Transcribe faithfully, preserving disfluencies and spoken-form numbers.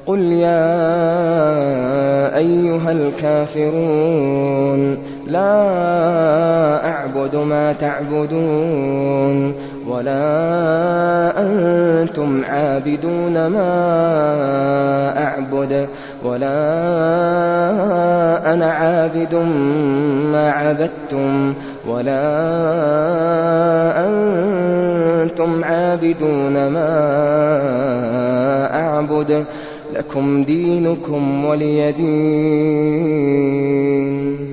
قل يا أيها الكافرون لا أعبد ما تعبدون ولا أنتم عابدون ما أعبد ولا أنا عابد ما عبدتم ولا أنتم عابدون ما أعبد لكم دينكم ولي دين.